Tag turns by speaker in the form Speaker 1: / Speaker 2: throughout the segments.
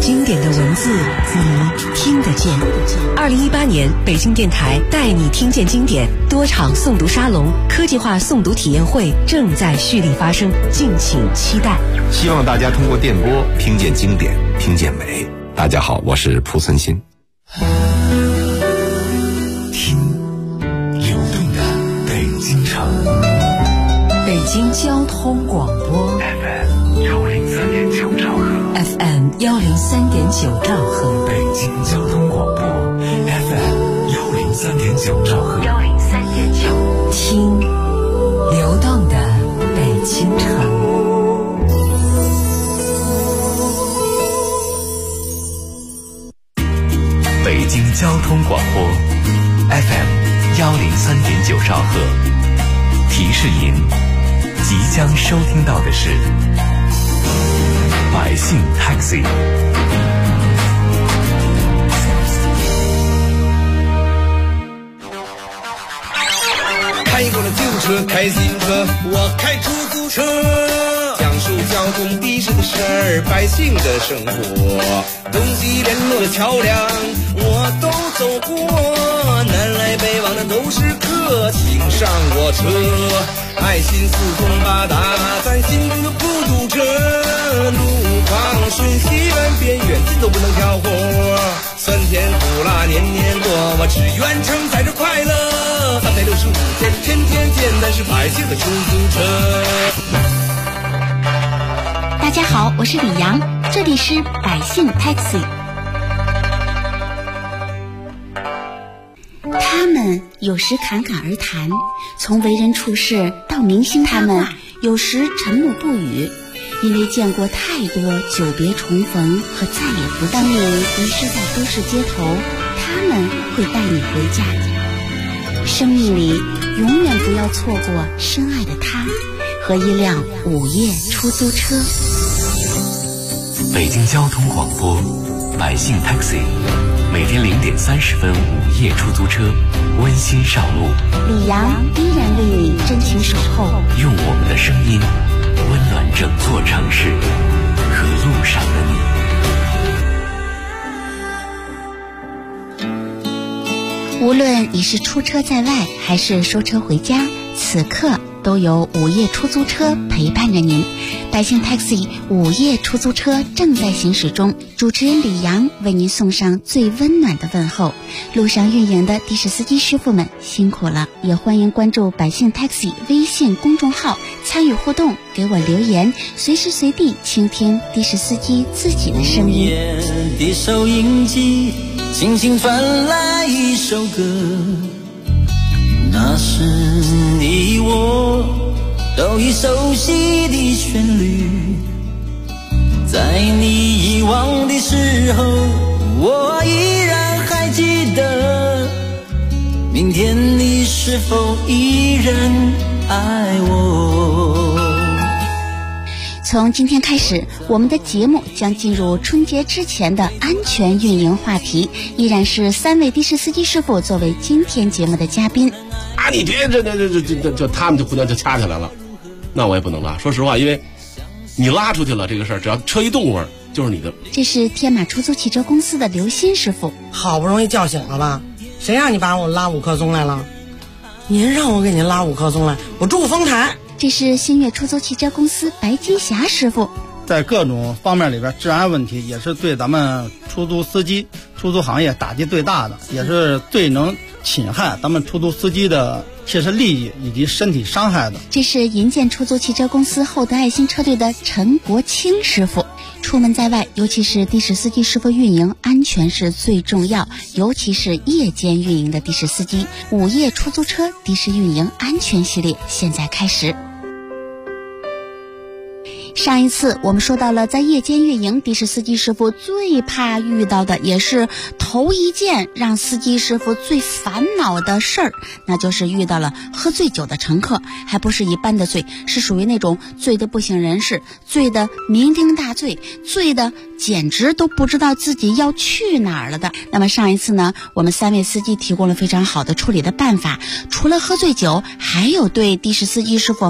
Speaker 1: 经典的文字你听得见。2018年北京电台带你听见经典多场诵读沙龙、科技化诵读体验会正在蓄力发生，敬请期待。
Speaker 2: 希望大家通过电波听见经典，听见美。大家好，我是蒲存昕。
Speaker 3: 听流动的北京城，
Speaker 1: 北京交通广播
Speaker 3: FM103.9兆赫
Speaker 1: ，FM103.9兆赫，
Speaker 3: 北京交通广播 FM103.9兆赫
Speaker 1: ，103.9，听流动的北京城。
Speaker 3: 北京交通广播 FM103.9兆赫，提示您即将收听到的是百姓 Taxi。
Speaker 4: 开过了旧车，开新车，我开出租车，讲述交通的士的事儿，百姓的生活，东西联络的桥梁我都走过，南来北往的都是客，请上我车，爱心四通八达，咱心中的孤独车，路况瞬息万变，远近都不能挑活，酸甜苦辣年年过，我只愿承载着快乐，365天天天见，咱是百姓的出租车。
Speaker 5: 大家好，我是李阳，这里是百姓 Taxi。 他们有时侃侃而谈，从为人处事到明星他们有时沉默不语，因为见过太多久别重逢和再也不当你遗失在都市街头，他们会带你回家。生命里永远不要错过深爱的他和一辆午夜出租车。
Speaker 3: 北京交通广播百姓 Taxi， 每天0点30分午夜出租车，温馨上路。
Speaker 5: 李阳依然为你真情守候，
Speaker 3: 用我们的声音温暖整座城市和路上的
Speaker 5: 你。无论你是出车在外还是收车回家，此刻都有午夜出租车陪伴着您。百姓 Taxi 午夜出租车正在行驶中，主持人李阳为您送上最温暖的问候。路上运营的的士司机师傅们辛苦了，也欢迎关注百姓 Taxi 微信公众号参与互动，给我留言，随时随地倾听的士司机自己的声音。
Speaker 6: 的收音机轻轻传来一首歌，那是你我都已熟悉的旋律，在你遗忘的时候，我依然还记得，明天你是否依然爱我。
Speaker 5: 从今天开始，我们的节目将进入春节之前的安全运营话题，依然是3位的士司机师傅作为今天节目的嘉宾。
Speaker 7: 啊，你别这他们就互相就掐起来了，那我也不能拉。说实话，因为你拉出去了这个事儿，只要车一动味儿就是你的。
Speaker 5: 这是天马出租汽车公司的刘鑫师傅。
Speaker 8: 好不容易叫醒了吧？谁让你把我拉五棵松来了？您让我给您拉五棵松来，我住丰台。
Speaker 5: 这是新月出租汽车公司白金霞师傅。
Speaker 9: 在各种方面里边，治安问题也是对咱们出租司机、出租行业打击最大的，也是最能侵害咱们出租司机的切实利益以及身体伤害的。
Speaker 5: 这是银建出租汽车公司厚德爱心车队的陈国清师傅。出门在外，尤其是的士司机师傅运营，安全是最重要，尤其是夜间运营的的士司机。午夜出租车的士运营安全系列现在开始。上一次我们说到了在夜间运营，的士司机师傅最怕遇到的，也是头一件让司机师傅最烦恼的事儿，那就是遇到了喝醉酒的乘客，还不是一般的醉，是属于那种醉得不省人事，醉得酩酊大醉，醉得简直都不知道自己要去哪儿了的。那么上一次呢，我们3位司机提供了非常好的处理的办法，除了喝醉酒，还有对的士司机师傅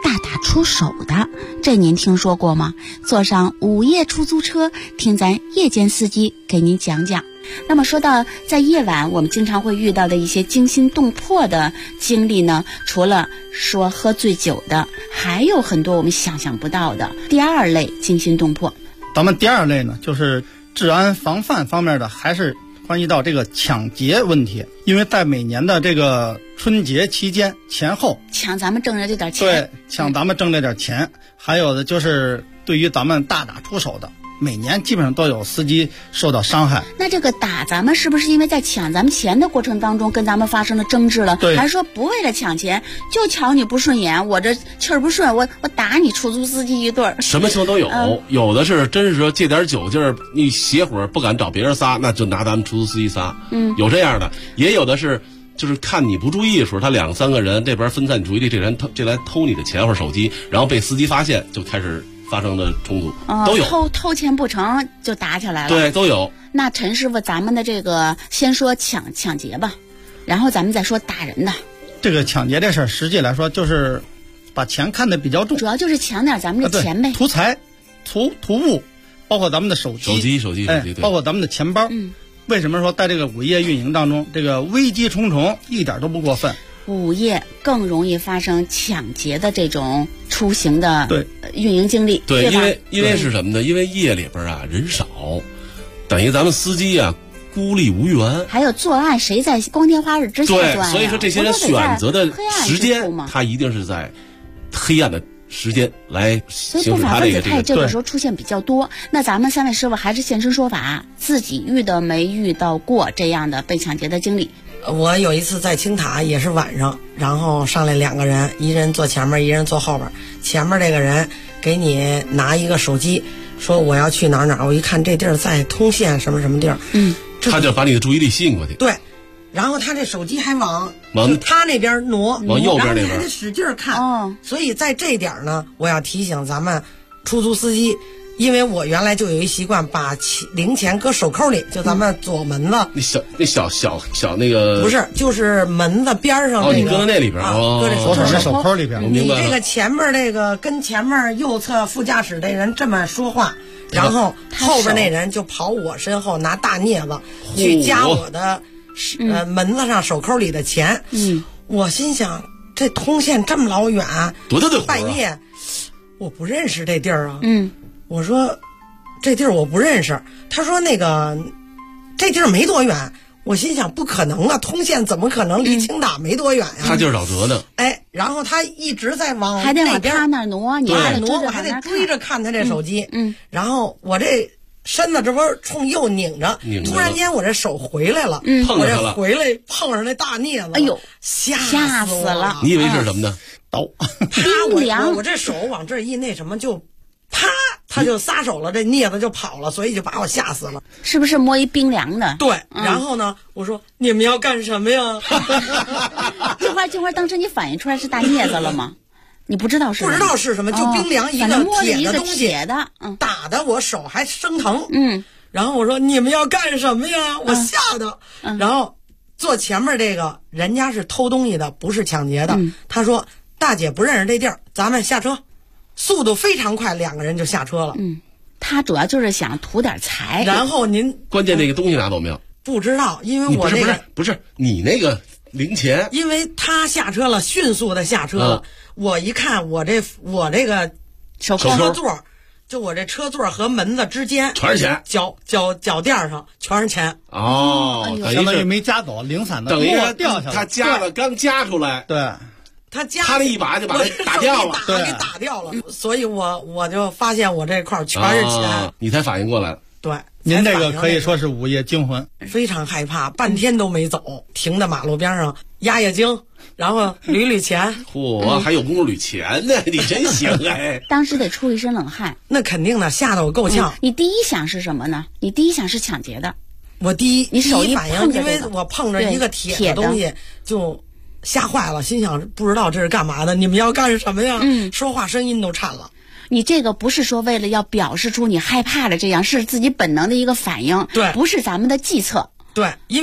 Speaker 5: 大打出手的，这您听说过吗？坐上午夜出租车，听咱夜间司机给您讲讲。那么说到在夜晚我们经常会遇到的一些惊心动魄的经历呢，除了说喝醉酒的，还有很多我们想象不到的第二类惊心动魄。
Speaker 9: 咱们第二类呢，就是治安防范方面的，还是关系到这个抢劫问题。因为在每年的这个春节期间前后，
Speaker 5: 抢咱们挣的这点钱，
Speaker 9: 对，抢咱们挣这点钱，还有的就是对于咱们大打出手的，每年基本上都有司机受到伤害。
Speaker 5: 那这个打咱们是不是因为在抢咱们钱的过程当中跟咱们发生了争执了？
Speaker 9: 对，
Speaker 5: 还是说不为了抢钱，就瞧你不顺眼，我这气儿不顺，我打你出租司机一顿。
Speaker 7: 什么情况都有，有的是真是说借点酒劲儿，你邪火不敢找别人撒，那就拿咱们出租司机撒。有这样的，也有的是就是看你不注意的时候，他2、3个人这边分散你注意力，这人这来偷你的钱或者手机，然后被司机发现，就开始发生的冲突，都有。
Speaker 5: 偷钱不成就打起来了，
Speaker 7: 对，都有。
Speaker 5: 那陈师傅，咱们的这个先说抢劫吧，然后咱们再说打人的。
Speaker 9: 这个抢劫这事儿，实际来说就是把钱看得比较重，
Speaker 5: 主要就是抢点咱们的钱呗，
Speaker 9: 图财、图物，包括咱们的手机，
Speaker 7: 对，
Speaker 9: 包括咱们的钱包。为什么说在这个午夜运营当中，这个危机重重，一点都不过分？
Speaker 5: 午夜更容易发生抢劫的这种出行的运营经历，
Speaker 7: 对，
Speaker 5: 对，
Speaker 7: 因为是什么呢？因为夜里边人少，等于咱们司机孤立无援。
Speaker 5: 还有作案，谁在光天化日之下作案？
Speaker 7: 对，所以说这些人选择的时间，他一定是在黑暗的时间来
Speaker 5: 所以不法分子他也这个时候出现比较多。那咱们3位师傅还是现身说法，自己遇到没遇到过这样的被抢劫的经历？
Speaker 8: 我有一次在青塔也是晚上，然后上来2个人，一人坐前面，一人坐后边。前面这个人给你拿一个手机，说我要去哪儿，我一看这地儿在通县什么地儿，
Speaker 7: 他就把你的注意力吸引过去。
Speaker 8: 对，然后他这手机还往他那边挪，
Speaker 7: 往右边那边，
Speaker 8: 然后你还得使劲看。所以在这点呢，我要提醒咱们出租司机。因为我原来就有一习惯，把零钱搁手扣里，就咱们左门子，
Speaker 7: 那小那个
Speaker 8: 不是，就是门子边上那个，
Speaker 7: 你搁在那里边，
Speaker 8: 搁
Speaker 9: 这手扣里边。
Speaker 8: 你这个前面这个跟前面右侧副驾驶这人这么说话，然后后边那人就跑我身后拿大镊子去夹我的门子上手扣里的钱。我心想，这通县这么老远，
Speaker 7: 多大的
Speaker 8: 半夜，我不认识这地儿啊。我说这地儿我不认识，他说那个这地儿没多远，我心想不可能啊，通县怎么可能离青岛没多远呀？
Speaker 7: 他就是找辙呢。
Speaker 8: 然后他一直在往
Speaker 5: 还得往他那挪，你还得挪，
Speaker 8: 我还得追着看他这手机。然后我这身子这不是冲右拧着，突然间我这手回来了，我这回来碰上那大镊子，
Speaker 5: 哎呦，
Speaker 8: 吓
Speaker 5: 死了！
Speaker 7: 你以为是什么呢？
Speaker 9: 刀。
Speaker 8: 我这手往这一那什么就。啪，他就撒手了，这镊子就跑了，所以就把我吓死了。
Speaker 5: 是不是摸一冰凉的？
Speaker 8: 对，然后呢，我说你们要干什么呀？
Speaker 5: 这会儿当时你反应出来是大镊子了吗？你不知道是什么？
Speaker 8: 不知道是什么，就冰凉一个铁的东西，打的我手还生疼。然后我说你们要干什么呀？我吓得，然后坐前面这个人家是偷东西的，不是抢劫的。他说大姐不认识这地儿，咱们下车。速度非常快，2个人就下车了。
Speaker 5: 他主要就是想图点财。
Speaker 8: 然后您
Speaker 7: 关键那个东西拿走没有？
Speaker 8: 不知道，因为我那个
Speaker 7: 不是你那个零钱，
Speaker 8: 因为他下车了，迅速的下车了。我一看，我这个车座，就我这车座和门子之间
Speaker 7: 全是钱，
Speaker 8: 脚垫上全是钱。
Speaker 9: 相当于没夹走，零散的
Speaker 7: 等于
Speaker 9: 掉下来。
Speaker 7: 他夹了，刚夹出来，
Speaker 9: 对。
Speaker 8: 他
Speaker 7: 那一把就把它打掉了，
Speaker 8: 给打掉了，所以我就发现我这块全是钱，
Speaker 7: 你才反应过来。
Speaker 8: 对，
Speaker 9: 您这个可以说是午夜惊魂，
Speaker 8: 非常害怕，半天都没走，停在马路边上压压惊，然后捋钱。
Speaker 7: 嚯，还有功夫捋钱呢，你真行哎！
Speaker 5: 当时得出一身冷汗，
Speaker 8: 那肯定的，吓得我够呛。
Speaker 5: 你第一想是什么呢？你第一想是抢劫的。
Speaker 8: 我第一反应，因为我碰着一个铁的东西就。吓坏了，心想不知道这是干嘛的，你们要干什么呀？说话声音都颤了。
Speaker 5: 你这个不是说为了要表示出你害怕的这样，是自己本能的一个反应，
Speaker 8: 对，
Speaker 5: 不是咱们的计策。
Speaker 8: 对，因为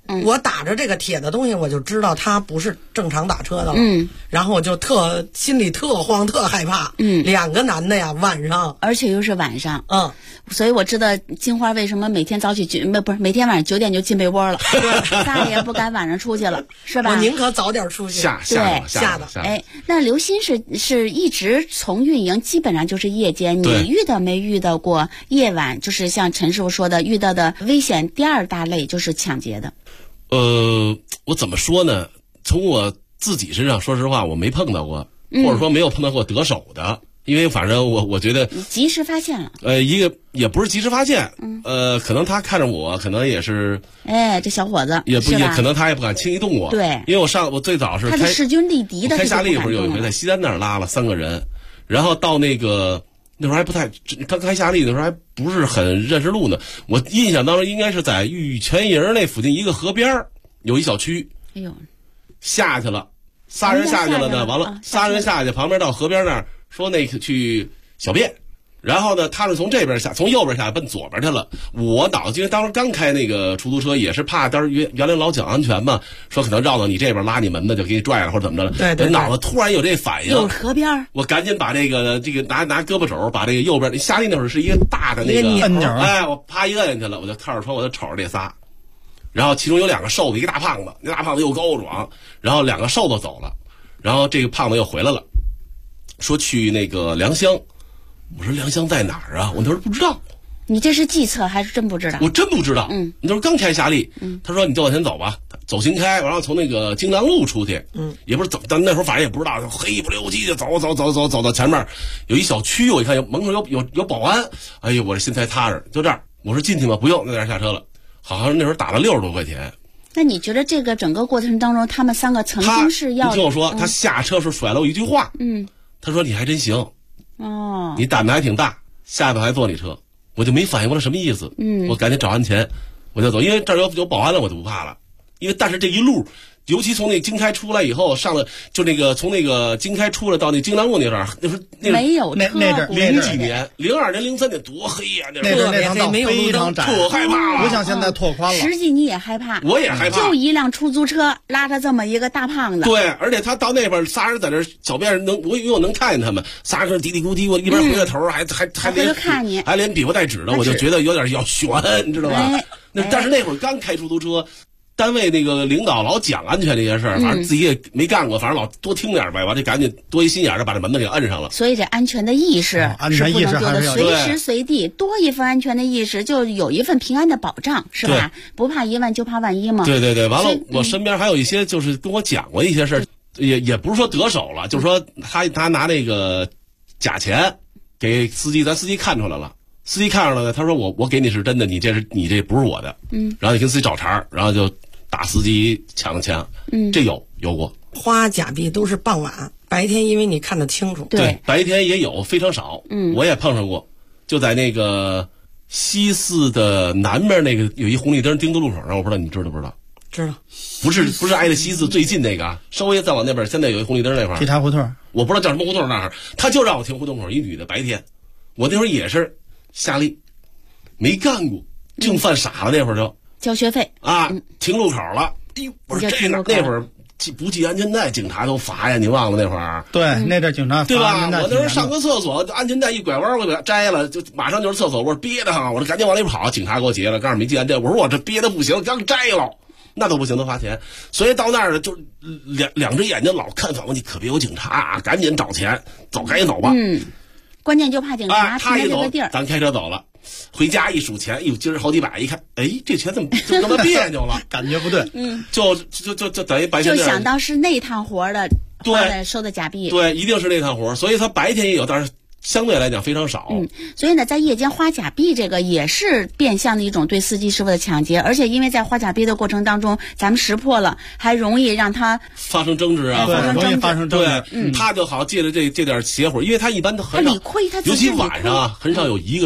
Speaker 8: 我打着这个铁的东西，我就知道他不是正常打车的了。然后我就心里特慌特害怕。2个男的呀，晚上，
Speaker 5: 而且又是晚上。所以我知道金花为什么每天每天晚上9点就进被窝了，再也不敢晚上出去了，是吧？
Speaker 8: 我宁可早点出去。
Speaker 7: 吓的。
Speaker 5: 哎，那刘鑫是一直从运营，基本上就是夜间。你没遇到过夜晚，就是像陈师傅说的，遇到的危险第2大类就是抢劫的？
Speaker 7: 我怎么说呢？从我自己身上，说实话，我没碰到过，或者说没有碰到过得手的。因为反正我觉得
Speaker 5: 及时发现了。
Speaker 7: 一个也不是及时发现，可能他看着我，可能也是，
Speaker 5: 这小伙子也
Speaker 7: 可能他也不敢轻易动我。
Speaker 5: 对，
Speaker 7: 因为我最早是
Speaker 5: 他是势均力敌的。
Speaker 7: 开夏利一会儿有一回在西单那儿拉了3个人，然后到那会儿还不太刚开夏利的时候还不是很认识路呢。我印象当中应该是在玉泉营那附近一个河边有一小区。
Speaker 5: 哎呦，
Speaker 7: 下去了，3人下去了呢，完了3人下去，旁边到河边那儿。说那个去小便，然后呢，他是从右边下奔左边去了。我脑子因为当时刚开那个出租车，也是怕当时原来老讲安全嘛，说可能绕到你这边拉你门的就给你拽了或者怎么着了。对，脑子突然有这反应。
Speaker 5: 有河边，我
Speaker 7: 赶紧把这个拿胳膊肘把这个右边夏利那会儿是一个大的那个
Speaker 9: 按钮，
Speaker 7: 我啪一摁下去了，我就靠着窗我就瞅着这仨，然后其中有2个瘦子，一个大胖子，那大胖子又高又壮，然后2个瘦子走了，然后这个胖子又回来了。说去那个良乡，我说良乡在哪儿啊？我那时候不知道。
Speaker 5: 你这是计策还是真不知道？
Speaker 7: 我真不知道。你那时候刚开夏利，他说你就往前走吧，走新开，然后从那个京南路出去。也不是但那时候反正也不知道，黑不溜叽的走到前面有一小区，我一看门口有保安，哎呦，我这心才踏实。就这儿，我说进去吗？不用，那点下车了。好像那时候打了60多块钱。
Speaker 5: 那你觉得这个整个过程当中，他们3个曾经是要？
Speaker 7: 你听我说，他下车时甩了我一句话。他说你还真行，你胆子还挺大，下次还坐你车，我就没反应过来什么意思。我赶紧找完钱，我就走，因为这儿有保安了，我就不怕了。但是这一路，尤其从那京开出来以后，上了就那个从那个京开出来到那京南路那段，那时候
Speaker 5: 没有车，
Speaker 9: 那阵
Speaker 7: 零几年，02年、03年多黑呀，那
Speaker 9: 阵那条道非常窄，
Speaker 7: 特害怕，
Speaker 9: 不像现在拓宽了。
Speaker 5: 实际你也害怕，
Speaker 7: 我也害怕，
Speaker 5: 就一辆出租车拉着这么一个大胖子。
Speaker 7: 对，而且他到那边仨人在这小便我能看见他们仨人嘀嘀咕嘀，我一边回着头还
Speaker 5: 连看你，
Speaker 7: 还连比划带指的，我就觉得有点要悬，你知道吧？但是那会儿刚开出租车。单位那个领导老讲安全这些事儿，反正自己也没干过，反正老多听点呗，完这赶紧多一心眼的把这门子给摁上了。
Speaker 5: 所以这安全的意识是不能丢的，随时随地多一份安全的意识，就有一份平安的保障，是吧？不怕1万就怕万一嘛。
Speaker 7: 对，完了，我身边还有一些就是跟我讲过一些事儿，也不是说得手了，就是说他拿那个假钱给司机，咱司机看出来了。司机看上了，他说我给你是真的，你这不是我的，然后你跟司机找茬，然后就打司机抢钱，这有过。
Speaker 8: 花假币都是傍晚，白天因为你看得清楚。
Speaker 7: 对，白天也有，非常少。我也碰上过，就在那个西四的南面那个有一红绿灯丁字路口上，我不知道你知道不知道？
Speaker 8: 知道。
Speaker 7: 不是挨着西四最近那个，稍微再往那边，现在有一红绿灯那块儿。
Speaker 9: 劈柴胡同，
Speaker 7: 我不知道叫什么胡同那儿，他就让我停胡同口，一女的白天，我那会儿也是。夏利没干过，净犯傻了。那会儿就
Speaker 5: 交学费
Speaker 7: 啊，停路口了。哎呦，我说这那会儿不系安全带，警察都罚呀！你忘了那会儿？
Speaker 9: 对，那阵警察
Speaker 7: 对吧？我那时候上个厕所，安全带一拐弯，我给它摘了，就马上就是厕所，我说憋得慌，我说赶紧往里跑，警察给我截了，告诉没系安全带。我说我这憋得不行，刚摘了，那都不行，都罚钱。所以到那儿就两只眼睛老看反问，你可别有警察啊，赶紧找钱，赶紧走吧。
Speaker 5: 关键就怕警察
Speaker 7: 他一走，
Speaker 5: 地儿，
Speaker 7: 咱开车走了，回家一数钱，哎呦，今儿好几百，一看，哎，这钱怎么就那么别扭了？
Speaker 9: 感觉不对，
Speaker 7: 就等于白天
Speaker 5: 就想到是那趟活的，对，收的假币，
Speaker 7: 对，一定是那趟活，所以他白天也有，但是相对来讲非常少。
Speaker 5: 所以呢，在夜间花假币这个也是变相的一种对司机师傅的抢劫，而且因为在花假币的过程当中，咱们识破了，还容易让他
Speaker 7: 发生争执啊，
Speaker 9: 容易发生争执。
Speaker 7: 对，他就好借着这点邪火，因为他一般都很少，
Speaker 5: 他理亏他自己，
Speaker 7: 尤其晚上啊，很少有一个人。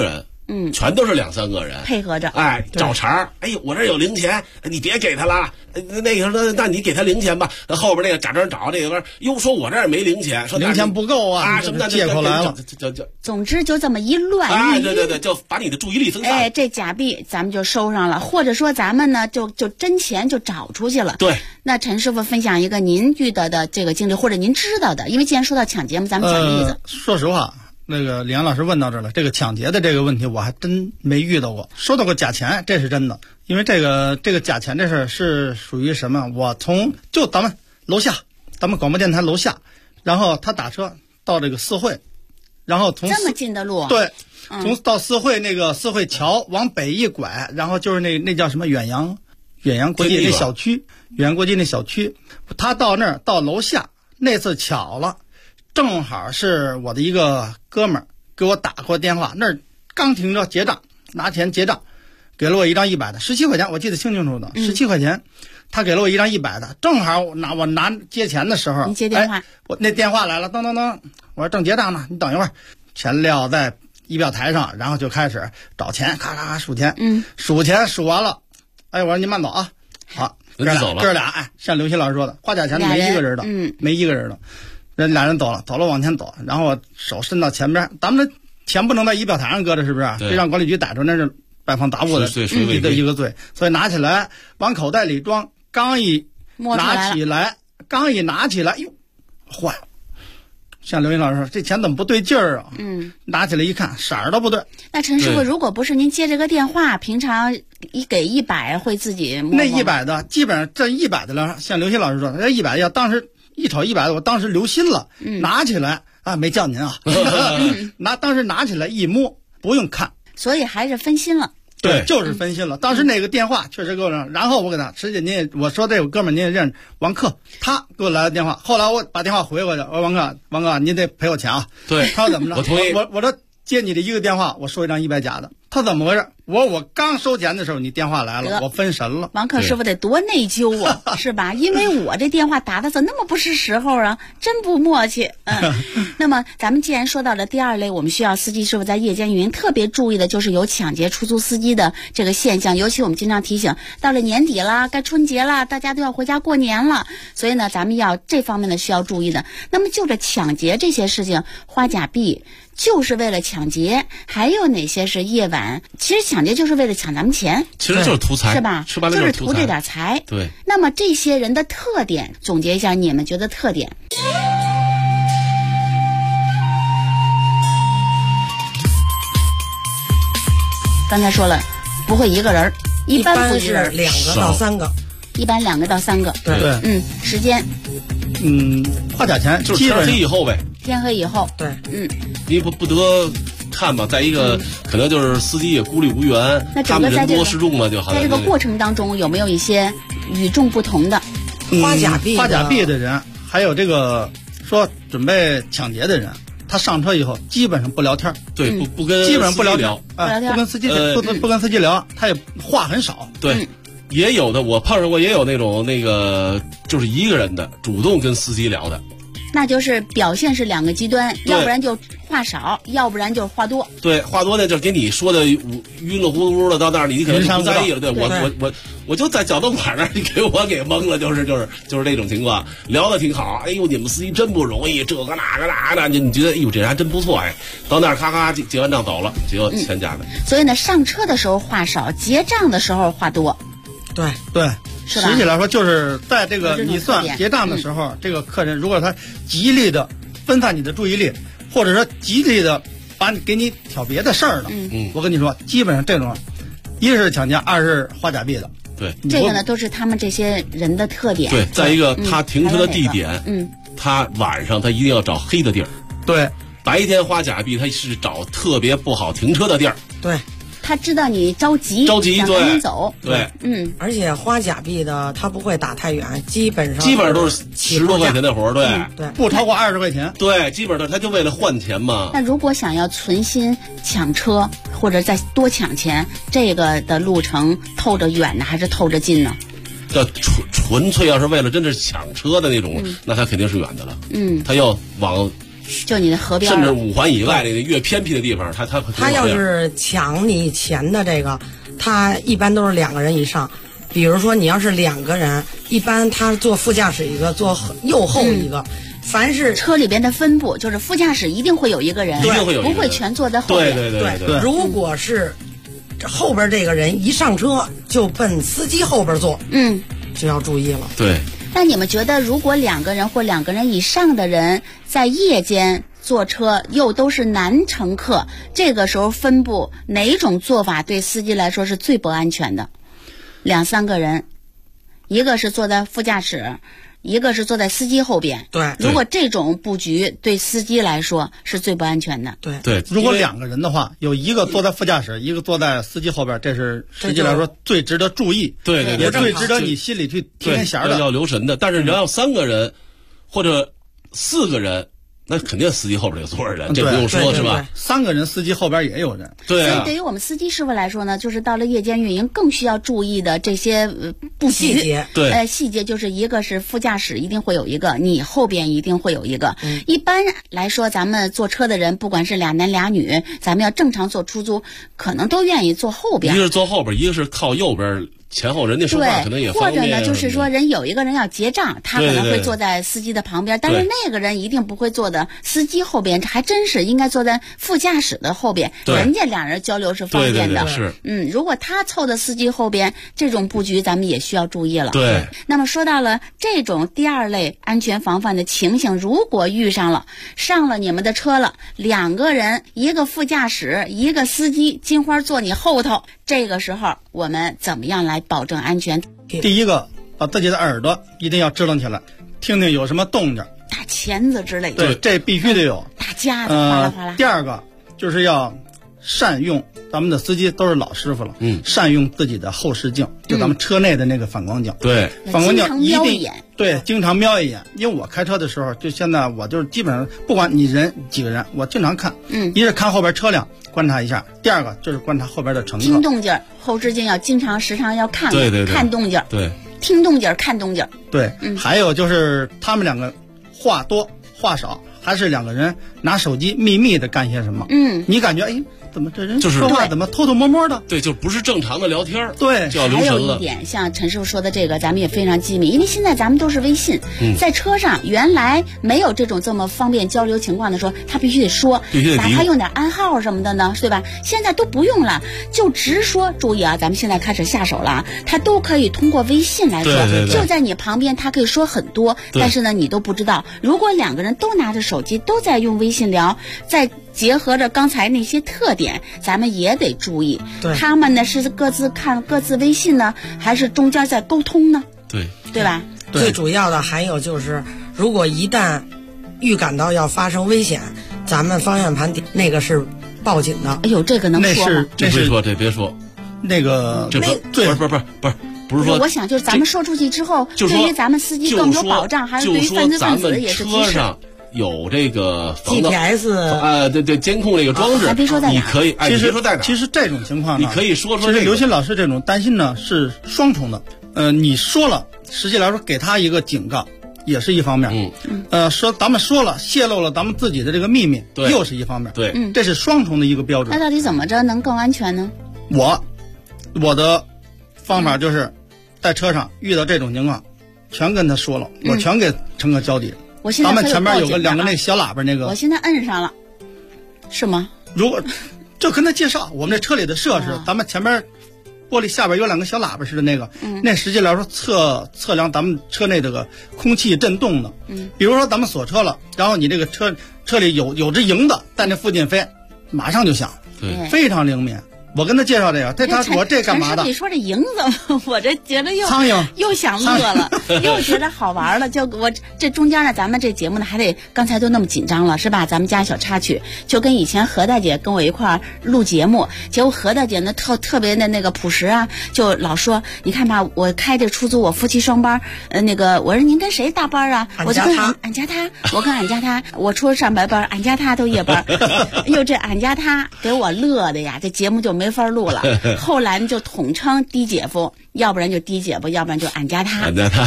Speaker 7: 全都是2、3个人
Speaker 5: 配合着，
Speaker 7: 找茬。哎呦，我这有零钱，你别给他了。那个那你给他零钱吧。后边那个假装找这个，又说我这儿没零钱，说
Speaker 9: 零钱不够啊，
Speaker 7: 什么的
Speaker 9: 借口来了。
Speaker 5: 总之就这么一乱，
Speaker 7: 对，就把你的注意力分散。
Speaker 5: 这假币咱们就收上了，或者说咱们呢就真钱就找出去了。
Speaker 7: 对，
Speaker 5: 那陈师傅分享一个您遇到的这个经历，或者您知道的，因为既然说到抢劫嘛，咱们讲个例子。
Speaker 9: 说实话。那个李阳老师问到这儿了，这个抢劫的这个问题我还真没遇到过。收到过假钱，这是真的。因为这个假钱这事儿是属于什么？我就咱们楼下，咱们广播电台楼下，然后他打车到这个四惠，然后从
Speaker 5: 这么近的路，
Speaker 9: 对，从到四惠那个四惠桥往北一拐，然后就是那叫什么远洋国际那小区，远洋国际那小区，他到那儿到楼下，那次巧了。正好是我的一个哥们儿给我打过电话，那儿刚停车结账，拿钱结账，给了我一张100的，17块钱，我记得清楚的，17块钱，他给了我一张100的，正好我拿接钱的时候，
Speaker 5: 你接电话，
Speaker 9: 我那电话来了，噔噔噔，我说正结账呢，你等一会儿，钱撂在仪表台上，然后就开始找钱，咔咔咔数钱，数钱数完了，我说您慢走啊，好，哥俩，像刘鑫老师说的，花假钱的没一个人的，没一个人的。人俩人走了往前走，然后我手伸到前边，咱们的钱不能在仪表台上搁着，是不是？这让管理局逮住，那是败方达物的一个罪，所以拿起来往口袋里装，刚一拿起来，哟，坏了！像刘云老师说，这钱怎么不对劲儿啊？拿起来一看，色儿都不对。
Speaker 5: 那陈师傅，如果不是您接这个电话，平常一给100会自己摸摸？
Speaker 9: 那100的基本上这100的了，像刘鑫老师说，那100的要当时。一瞅100的，我当时留心了，拿起来没叫您啊，当时拿起来一摸，不用看，
Speaker 5: 所以还是分心了。
Speaker 9: 对，就是分心了。当时那个电话确实给我让，然后我给他，实际我说这个哥们您也认识王克，他给我来了电话，后来我把电话回过去，我说王哥，您得赔我钱啊。
Speaker 7: 对，
Speaker 9: 他说怎么着？
Speaker 7: 我同意。
Speaker 9: 我说接你的一个电话，我收一张100假的。他怎么回事？我刚收钱的时候，你电话来了，我分神了。
Speaker 5: 王克师傅得多内疚啊，是吧？因为我这电话打的怎么那么不是时候啊，真不默契。那么咱们既然说到了第2类，我们需要司机师傅在夜间运营特别注意的就是有抢劫出租司机的这个现象，尤其我们经常提醒，到了年底啦，该春节啦，大家都要回家过年了，所以呢，咱们要这方面的需要注意的。那么就着抢劫这些事情，花假币就是为了抢劫，还有哪些是夜晚？其实抢劫就是为了抢咱们钱，
Speaker 7: 其实就是图财，
Speaker 5: 是吧？
Speaker 7: 说白了
Speaker 5: 就是图这点财。
Speaker 7: 对。
Speaker 5: 那么这些人的特点，总结一下，你们觉得特点？刚才说了，不会一个人，一般不
Speaker 8: 是2个到3个，
Speaker 5: 一般2个到3个。
Speaker 9: 对，
Speaker 5: 时间。
Speaker 9: 花假钱
Speaker 7: 就是天黑以后呗。
Speaker 5: 天黑以后，
Speaker 8: 对，
Speaker 7: 你不得看吧，在一个可能就是司机也孤立无援，
Speaker 5: 那整个
Speaker 7: 人多势众嘛，就好像
Speaker 5: 在这个过程当中有没有一些与众不同的？
Speaker 8: 花假币
Speaker 9: 的人，还有这个说准备抢劫的人，他上车以后基本上不聊天，
Speaker 7: 对，不跟
Speaker 9: 基本上不聊天，
Speaker 5: 不
Speaker 9: 跟司机不跟司机聊，他也话很少，
Speaker 7: 对。也有的，我碰上过，也有那种就是一个人的主动跟司机聊的，
Speaker 5: 那就是表现是2个极端，要不然就话少，要不然就是话多。
Speaker 7: 对，话多呢，就是给你说的晕了乎乎的，到那儿你可能就不在意了。对，我就在脚蹬板那儿，你给我给蒙了，就是这种情况。聊得挺好，哎呦，你们司机真不容易，这个那个的，你觉得，哎呦，这人还真不错，哎，到那儿咔咔结完账走了，结果钱假的。
Speaker 5: 所以呢，上车的时候话少，结账的时候话多。
Speaker 9: 对，实际来说就是在这个你算结账的时候，这个客人如果他极力的分散你的注意力，或者说极力的给你挑别的事儿了，我跟你说，基本上这种，一是抢劫，二是花假币的。
Speaker 7: 对，
Speaker 5: 这个呢都是他们这些人的特点。
Speaker 7: 对，再一个他停车的地点，他晚上他一定要找黑的地儿。
Speaker 9: 对，
Speaker 7: 白天花假币他是找特别不好停车的地儿。
Speaker 8: 对。
Speaker 5: 他知道你着急，想赶紧走。
Speaker 7: 对，
Speaker 8: 而且花假币的他不会打太远，基本上
Speaker 7: 都是10多块钱的活儿，
Speaker 8: 对，
Speaker 9: 不超过20块钱。
Speaker 7: 对，基本上他就为了换钱嘛。
Speaker 5: 那如果想要存心抢车或者再多抢钱，这个的路程透着远呢，还是透着近呢？
Speaker 7: 这纯粹要是为了真是抢车的那种，那他肯定是远的了。他要往
Speaker 5: 就你的河边，
Speaker 7: 甚至5环以外那个越偏僻的地方，他
Speaker 8: 要是抢你钱的这个，他一般都是2个人以上。比如说你要是2个人，一般他坐副驾驶一个，坐右后一个。凡是
Speaker 5: 车里边的分布，就是副驾驶一定会有一个人，
Speaker 7: 一定会有一个人，
Speaker 5: 不会全坐在后边。
Speaker 7: 对。
Speaker 8: 如果是后边这个人一上车就奔司机后边坐，就要注意了。
Speaker 7: 对。
Speaker 5: 那你们觉得，如果2个人或2个人以上的人在夜间坐车，又都是男乘客，这个时候分布哪种做法对司机来说是最不安全的？2、3个人，一个是坐在副驾驶，一个是坐在司机后边。
Speaker 8: 对，
Speaker 5: 如果这种布局对司机来说是最不安全的。
Speaker 7: 对，
Speaker 9: 如果2个人的话，有一个坐在副驾驶，一个坐在司机后边，这是实际来说最值得注意，
Speaker 7: 对，
Speaker 9: 也最值得你心里去添弦的，
Speaker 7: 要留神的。但是你要3个人或者4个人，那肯定司机后边有多少人，这不用说是吧
Speaker 9: ？3个人，司机后边也有人。
Speaker 7: 对啊。
Speaker 5: 所以对于我们司机师傅来说呢，就是到了夜间运营，更需要注意的这些布局
Speaker 8: 细节。
Speaker 7: 对，
Speaker 5: 细节就是一个是副驾驶一定会有一个，你后边一定会有一个。一般来说，咱们坐车的人，不管是2男2女，咱们要正常坐出租，可能都愿意坐后边。
Speaker 7: 一个是坐后边，一个是靠右边。前后人家说话可能也方便，
Speaker 5: 或者呢，就是说有一个人要结账，他可能会坐在司机的旁边，但是那个人一定不会坐在司机后边，还真是应该坐在副驾驶的后边，人家2人交流是方便的。
Speaker 7: 是，
Speaker 5: 如果他凑在司机后边，这种布局咱们也需要注意了。
Speaker 7: 对。
Speaker 5: 那么说到了这种第2类安全防范的情形，如果遇上了上了你们的车了，2个人，一个副驾驶，一个司机，金花坐你后头，这个时候我们怎么样来保证安全？
Speaker 9: 第一个，把自己的耳朵一定要支棱起来，听听有什么动静，
Speaker 5: 打钳子之类的。
Speaker 9: 对，这必须得有。
Speaker 5: 打夹子，哗啦哗啦。
Speaker 9: 第2个就是要善用，咱们的司机都是老师傅了，善用自己的后视镜，就咱们车内的那个反光镜。
Speaker 7: 对，
Speaker 9: 反光镜一
Speaker 5: 定
Speaker 9: 经常瞄一眼。因为我开车的时候，就现在我就是基本上不管你人几个人，我经常看。一是看后边车辆观察一下，第2个就是观察后边的乘客。
Speaker 5: 听动静，后视镜要时常要看，
Speaker 7: 对，
Speaker 5: 看动静，
Speaker 7: 对，
Speaker 5: 听动静，看动静。
Speaker 9: 对，还有就是他们2个话多话少，还是2个人拿手机秘密的干些什么？你感觉怎么这人说话怎么偷偷摸摸的？
Speaker 7: 对，就不是正常的聊天。
Speaker 9: 对，
Speaker 7: 就要留神了。
Speaker 5: 还有一点，像陈师傅说的这个，咱们也非常机密，因为现在咱们都是微信，在车上原来没有这么方便交流情况的时候，他必须得说，哪怕用点暗号什么的呢，对吧？现在都不用了，就直说。注意啊，咱们现在开始下手了，他都可以通过微信来说，
Speaker 7: 对，
Speaker 5: 就在你旁边，他可以说很多，但是呢，你都不知道。如果2个人都拿着手机，都在用微信聊，再结合着刚才那些特点，咱们也得注意。他们呢是各自看各自微信呢，还是中间在沟通呢？对吧？
Speaker 8: 最主要的还有就是，如果一旦预感到要发生危险，咱们方向盘那个是报警的。
Speaker 5: 哎呦，这个能说吗？
Speaker 7: 这别说。
Speaker 9: 那个
Speaker 7: 不是说，
Speaker 5: 我想就是咱们说出去之后，对于咱们司机更有保障，还是对于犯罪分子也是提示。
Speaker 7: 车上有这个
Speaker 8: GPS
Speaker 7: 对监控这个装置，
Speaker 5: 还别说在哪，
Speaker 7: 你可以别说在哪。
Speaker 9: 其实这种情况
Speaker 7: 你可以说
Speaker 9: 其实刘鑫老师这种担心呢是双重的。你说了，实际来说给他一个警告，也是一方面。说咱们说了，泄露了咱们自己的这个秘密，又是一方面。
Speaker 7: 对，
Speaker 9: 这是双重的一个标准。
Speaker 5: 那到底怎么着能更安全呢？
Speaker 9: 我的方法就是在车上遇到这种情况，全跟他说了，我全给乘客交底。咱们前面有个2个那小喇叭那个，
Speaker 5: 我现在摁上了，是吗？
Speaker 9: 如果就跟他介绍我们这车里的设施，咱们前面玻璃下边有2个小喇叭似的那个，那实际来说测量咱们车内这个空气震动的。比如说咱们锁车了，然后你这个车里有只蝇子在那附近飞，马上就响，非常灵敏。我跟他介绍这个，我这干嘛的？
Speaker 5: 你说这蝇子，我这觉得
Speaker 9: 苍蝇
Speaker 5: 又想乐了，又觉得好玩了。就我这中间呢，咱们这节目呢还得刚才都那么紧张了，是吧？咱们加小插曲，就跟以前何大姐跟我一块儿录节目，结果何大姐呢特别的那个朴实啊，就老说你看吧，我开这出租，我夫妻双班，我说您跟谁搭班啊？我就跟俺家他，我跟俺家他，我除了上白班，俺家他都夜班。哟，这俺家他给我乐的呀，这节目就没法录了。后来就统称低姐夫，要不然就低姐夫，要不然就俺家他。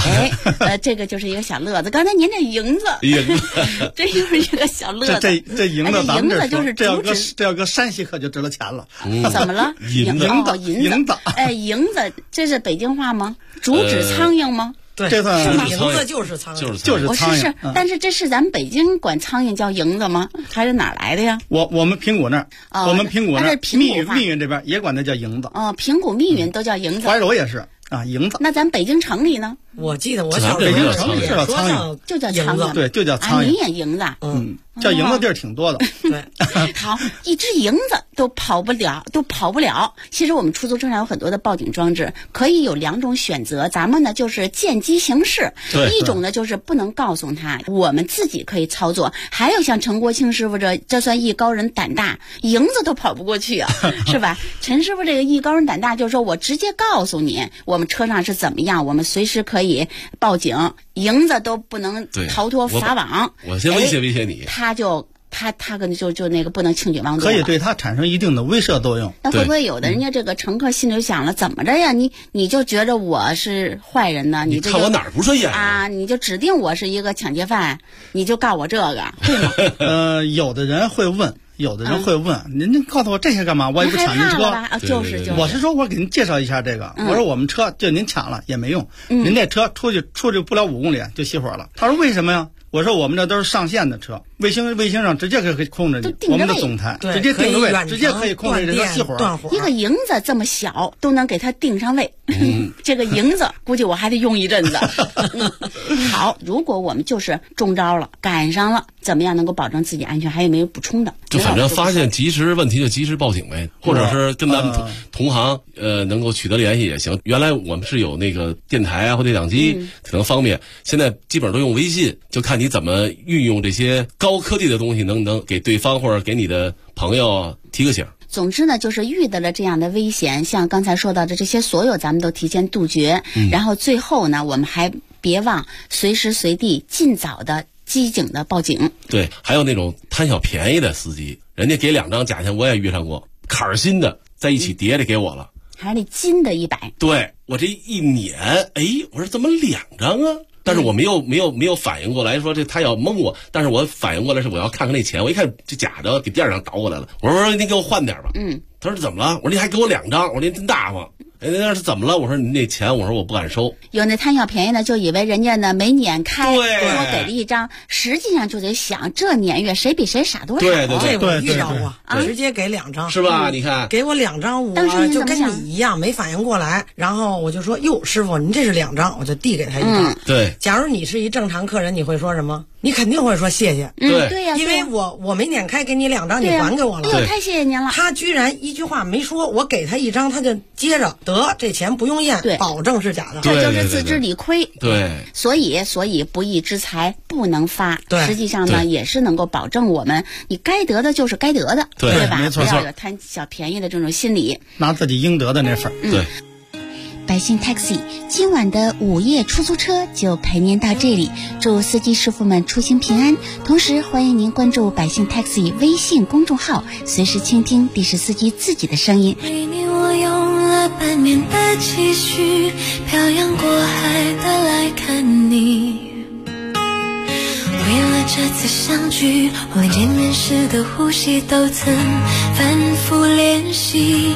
Speaker 5: 这个就是一个小乐子。刚才您这银子，这又是一个小乐子。
Speaker 9: 这银子，咱们
Speaker 5: 银子就是
Speaker 9: 这要搁山西可就值了钱了。
Speaker 5: 怎么了？银子。银子，这是北京话吗？主指苍蝇吗？
Speaker 8: 对，
Speaker 9: 这算
Speaker 8: 银子就是苍蝇，
Speaker 9: 就是苍蝇。
Speaker 5: 但是这是咱们北京管苍蝇叫蝇子吗？还是哪来的呀？
Speaker 9: 我们平谷那儿，我们平谷那儿，密云这边也管它叫蝇子。
Speaker 5: 哦，平谷密云都叫蝇子。
Speaker 9: 怀柔也是啊，蝇子。
Speaker 5: 那咱北京城里呢？
Speaker 8: 我记得我小时候
Speaker 9: 北京城里是叫苍蝇，
Speaker 5: 就叫苍蝇，
Speaker 9: 对，就叫苍蝇。
Speaker 5: 你也蝇子，
Speaker 9: 叫蝇子地儿挺多的。
Speaker 8: 对，
Speaker 5: 好，一只蝇子都跑不了。其实我们出租车上有很多的报警装置，可以有2种选择。咱们呢就是见机行事，一种呢就是不能告诉他，我们自己可以操作。还有像陈国庆师傅这算艺高人胆大，蝇子都跑不过去啊，是吧？陈师傅这个艺高人胆大，就是说我直接告诉你，我们车上是怎么样，我们随时可以报警，蝇子都不能逃脱法网。
Speaker 7: 我先威胁你，
Speaker 5: 他可能就那个不能轻举妄动，
Speaker 9: 可以对他产生一定的威慑作用。
Speaker 5: 那会不会有的人家这个乘客心里想了，怎么着呀？你就觉着我是坏人呢？
Speaker 7: 你看我哪儿不顺眼
Speaker 5: 啊？你就指定我是一个抢劫犯，你就告我这个，会吗？
Speaker 9: 有的人会问。您告诉我这些干嘛？我也不抢您车。
Speaker 5: 就是
Speaker 9: 我是说，我给您介绍一下这个。我说我们车就您抢了也没用，您这车出去不了5公里就熄火了。他说为什么呀？我说我们这都是上线的车，卫星上直接可以控制你，我们的总台直接定着位，直接可以控制这个熄火。
Speaker 5: 一个蝇子这么小都能给它定上位，这个蝇子估计我还得用一阵子。好，如果我们就是中招了，赶上了，怎么样能够保证自己安全？还有没有补充的？
Speaker 7: 就反正发现及时问题就及时报警呗，或者是跟咱们同行能够取得联系也行。原来我们是有那个电台啊或对讲机，可能方便，现在基本上都用微信，就看你怎么运用这些高科技的东西，能给对方或者给你的朋友提个醒。
Speaker 5: 总之呢，就是遇到了这样的危险，像刚才说到的这些所有咱们都提前杜绝，然后最后呢，我们还别忘随时随地尽早的机警的报警。
Speaker 7: 对，还有那种贪小便宜的司机，人家给2张假钱，我也遇上过，坎儿新的在一起叠着给我了，
Speaker 5: 还得金的100。
Speaker 7: 对，我这一撵，我说怎么2张啊？但是我没有反应过来，说他要蒙我，但是我反应过来是我要看看那钱，我一看这假的，给第2张倒过来了。我说您给我换点吧。他说怎么了？我说你还给我2张，我说您真大方。那是怎么了？我说你那钱，我说我不敢收。
Speaker 5: 有那贪小便宜的，就以为人家呢没撵开，
Speaker 7: 多
Speaker 5: 给了1张，实际上就得想这年月谁比谁傻多少。
Speaker 7: 对，
Speaker 8: 这我遇着过，直接给2张，
Speaker 7: 是吧？你看，
Speaker 8: 给我2张，我就跟你一样没反应过来，然后我就说哟，师傅，您这是2张，我就递给他1张。
Speaker 7: 对，
Speaker 8: 假如你是一正常客人，你会说什么？你肯定会说谢谢。
Speaker 5: 对呀，
Speaker 8: 因为我没撵开，给你2张，你还给我了。
Speaker 5: 对，太谢谢您了。
Speaker 8: 他居然一句话没说，我给他1张，他就接着得这钱不用验，保证是假的。
Speaker 5: 这就是自知理亏。
Speaker 7: 对，
Speaker 5: 所以不义之财不能发。
Speaker 8: 对，
Speaker 5: 实际上呢也是能够保证我们，你该得的就是该得的，对吧？
Speaker 9: 没错，
Speaker 5: 不要有贪小便宜的这种心理，
Speaker 9: 拿自己应得的那份。
Speaker 7: 对。
Speaker 5: 百姓 Taxi 今晚的午夜出租车就陪您到这里，祝司机师傅们出行平安。同时欢迎您关注百姓 Taxi 微信公众号，随时倾听的士司机自己的声音。
Speaker 10: 为你我用了半年的积蓄，漂洋过海的来看你。为了这次相聚，我连见面时的呼吸都曾反复练习，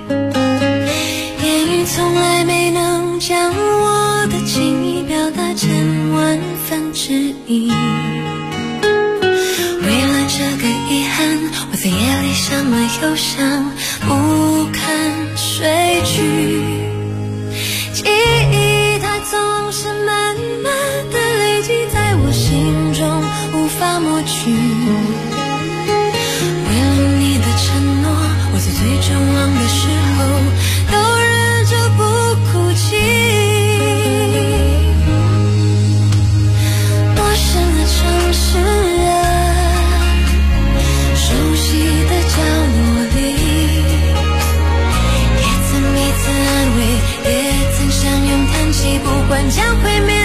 Speaker 10: 言语从来没能将我的情意表达成万分之一。为了这个遗憾，我在夜里想了又想，不堪睡去。记忆它总是慢慢的累积在我心中，无法抹去。为了你的承诺，我在最绝望的时候都忍着不哭泣。陌生的城市啊，熟悉的角落里，也曾彼此安慰，也曾相拥叹息，不管将会面